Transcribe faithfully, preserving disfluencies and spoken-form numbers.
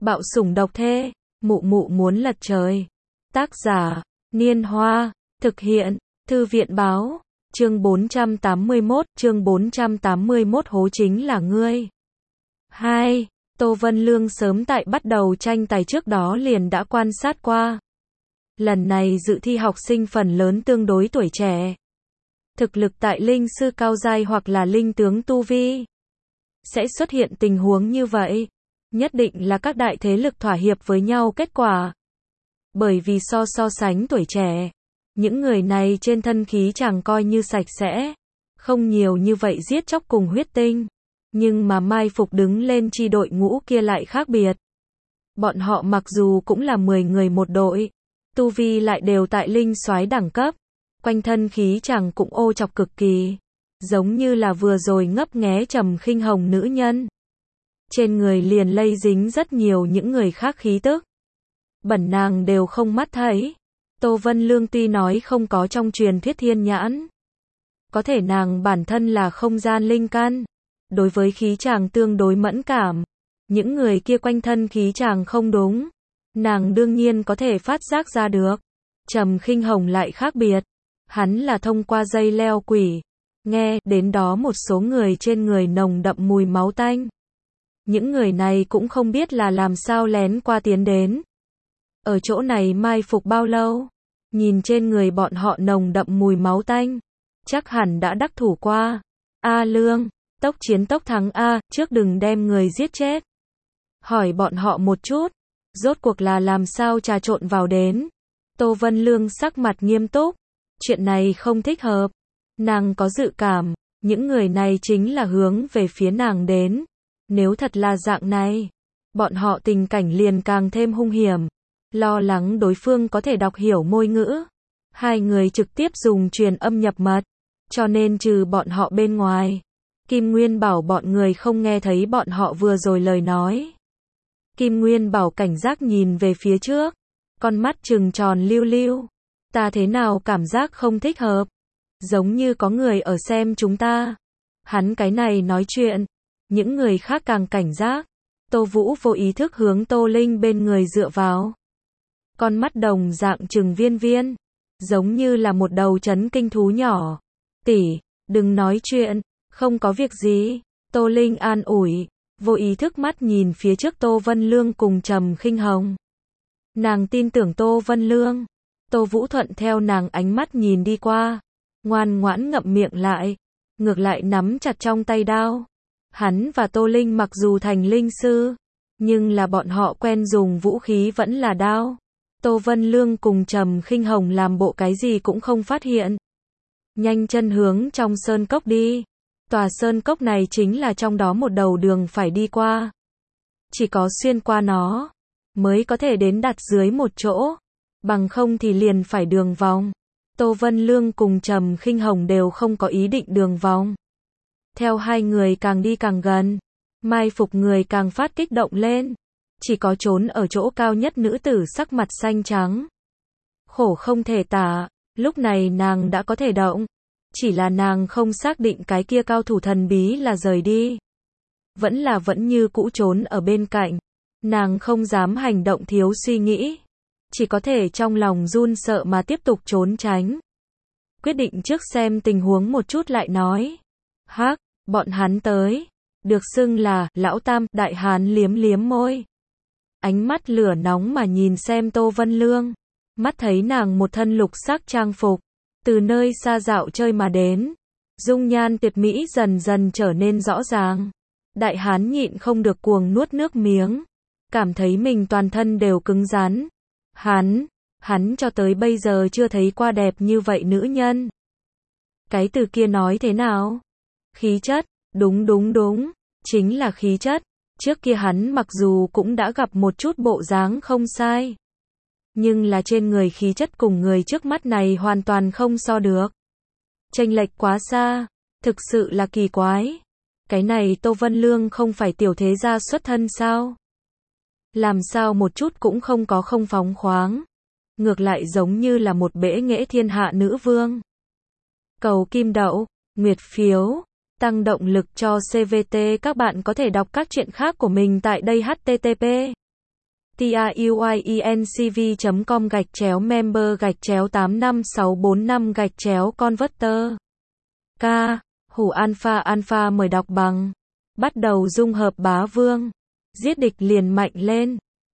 Bạo sủng độc thê, mụ mụ muốn lật trời. Tác giả, Niên Hoa, thực hiện, Thư viện báo, chương bốn trăm tám mươi mốt, chương bốn trăm tám mươi mốt hố chính là ngươi. hai. Tô Vân Lương sớm tại bắt đầu tranh tài trước đó liền đã quan sát qua. Lần này dự thi học sinh phần lớn tương đối tuổi trẻ. Thực lực tại linh sư cao giai hoặc là linh tướng tu vi. Sẽ xuất hiện tình huống như vậy. Nhất định là các đại thế lực thỏa hiệp với nhau kết quả. Bởi vì so so sánh tuổi trẻ, những người này trên thân khí chẳng coi như sạch sẽ. Không nhiều như vậy giết chóc cùng huyết tinh. Nhưng mà mai phục đứng lên chi đội ngũ kia lại khác biệt. Bọn họ mặc dù cũng là mười người một đội, tu vi lại đều tại linh soái đẳng cấp, quanh thân khí chẳng cũng ô chọc cực kỳ, giống như là vừa rồi ngấp nghé Trầm Khinh Hồng nữ nhân. Trên người liền lây dính rất nhiều những người khác khí tức. Bẩn nàng đều không mắt thấy. Tô Vân Lương tuy nói không có trong truyền thuyết thiên nhãn, có thể nàng bản thân là không gian linh căn, đối với khí chàng tương đối mẫn cảm. Những người kia quanh thân khí chàng không đúng, nàng đương nhiên có thể phát giác ra được. Trầm Khinh Hồng lại khác biệt, hắn là thông qua dây leo quỷ, nghe đến đó một số người trên người nồng đậm mùi máu tanh. Những người này cũng không biết là làm sao lén qua tiến đến. Ở chỗ này mai phục bao lâu? Nhìn trên người bọn họ nồng đậm mùi máu tanh, chắc hẳn đã đắc thủ qua. A Lương, tốc chiến tốc thắng A, trước đừng đem người giết chết. Hỏi bọn họ một chút, rốt cuộc là làm sao trà trộn vào đến. Tô Vân Lương sắc mặt nghiêm túc, chuyện này không thích hợp. Nàng có dự cảm, những người này chính là hướng về phía nàng đến. Nếu thật là dạng này, bọn họ tình cảnh liền càng thêm hung hiểm. Lo lắng đối phương có thể đọc hiểu môi ngữ. Hai người trực tiếp dùng truyền âm nhập mật, cho nên trừ bọn họ bên ngoài, Kim Nguyên bảo bọn người không nghe thấy bọn họ vừa rồi lời nói. Kim Nguyên bảo cảnh giác nhìn về phía trước, con mắt trừng tròn lưu lưu. Ta thế nào cảm giác không thích hợp, giống như có người ở xem chúng ta. Hắn cái này nói chuyện, những người khác càng cảnh giác. Tô Vũ vô ý thức hướng Tô Linh bên người dựa vào. Con mắt đồng dạng trừng viên viên, giống như là một đầu chấn kinh thú nhỏ. Tỷ, đừng nói chuyện, không có việc gì. Tô Linh an ủi, vô ý thức mắt nhìn phía trước Tô Vân Lương cùng Trầm Khinh Hồng. Nàng tin tưởng Tô Vân Lương. Tô Vũ thuận theo nàng ánh mắt nhìn đi qua, ngoan ngoãn ngậm miệng lại, ngược lại nắm chặt trong tay đao. Hắn và Tô Linh mặc dù thành linh sư, nhưng là bọn họ quen dùng vũ khí vẫn là đao. Tô Vân Lương cùng Trầm Khinh Hồng làm bộ cái gì cũng không phát hiện. Nhanh chân hướng trong sơn cốc đi. Tòa sơn cốc này chính là trong đó một đầu đường phải đi qua. Chỉ có xuyên qua nó, mới có thể đến đặt dưới một chỗ. Bằng không thì liền phải đường vòng. Tô Vân Lương cùng Trầm Khinh Hồng đều không có ý định đường vòng. Theo hai người càng đi càng gần, mai phục người càng phát kích động lên. Chỉ có trốn ở chỗ cao nhất nữ tử sắc mặt xanh trắng. Khổ không thể tả, lúc này nàng đã có thể động. Chỉ là nàng không xác định cái kia cao thủ thần bí là rời đi, vẫn là vẫn như cũ trốn ở bên cạnh. Nàng không dám hành động thiếu suy nghĩ, chỉ có thể trong lòng run sợ mà tiếp tục trốn tránh. Quyết định trước xem tình huống một chút lại nói. Hắc, bọn hắn tới. Được xưng là Lão Tam, Đại Hán liếm liếm môi. Ánh mắt lửa nóng mà nhìn xem Tô Vân Lương. Mắt thấy nàng một thân lục sắc trang phục, từ nơi xa dạo chơi mà đến. Dung nhan tuyệt mỹ dần dần trở nên rõ ràng. Đại Hán nhịn không được cuồng nuốt nước miếng. Cảm thấy mình toàn thân đều cứng rắn. Hắn, hắn cho tới bây giờ chưa thấy qua đẹp như vậy nữ nhân. Cái từ kia nói thế nào? Khí chất, đúng đúng đúng, chính là khí chất. Trước kia hắn mặc dù cũng đã gặp một chút bộ dáng không sai, nhưng là trên người khí chất cùng người trước mắt này hoàn toàn không so được. Chênh lệch quá xa, thực sự là kỳ quái. Cái này Tô Vân Lương không phải tiểu thế gia xuất thân sao? Làm sao một chút cũng không có không phóng khoáng, ngược lại giống như là một bể nghệ thiên hạ nữ vương. Cầu kim đậu, nguyệt phiếu, tăng động lực cho xê vê tê. Các bạn có thể đọc các chuyện khác của mình tại đây. H T T P tiuyiencv.com gạch chéo member gạch chéo tám năm sáu bốn năm gạch chéo converter. K. Hủ alpha alpha mời đọc bằng. Bắt đầu dung hợp bá vương. Giết địch liền mạnh lên.